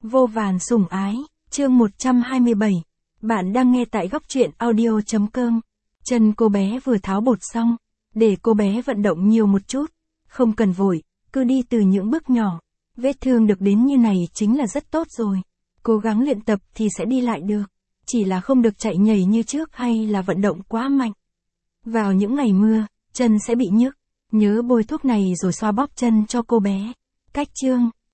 Vô vàn sủng ái, chương 127. Bạn đang nghe tại góc truyện audio.com. Chân cô bé vừa tháo bột xong, để cô bé vận động nhiều một chút. Không cần vội, cứ đi từ những bước nhỏ. Vết thương được đến như này chính là rất tốt rồi. Cố gắng luyện tập thì sẽ đi lại được. Chỉ là không được chạy nhảy như trước hay là vận động quá mạnh. Vào những ngày mưa, chân sẽ bị nhức. Nhớ bôi thuốc này rồi xoa bóp chân cho cô bé. Cách chương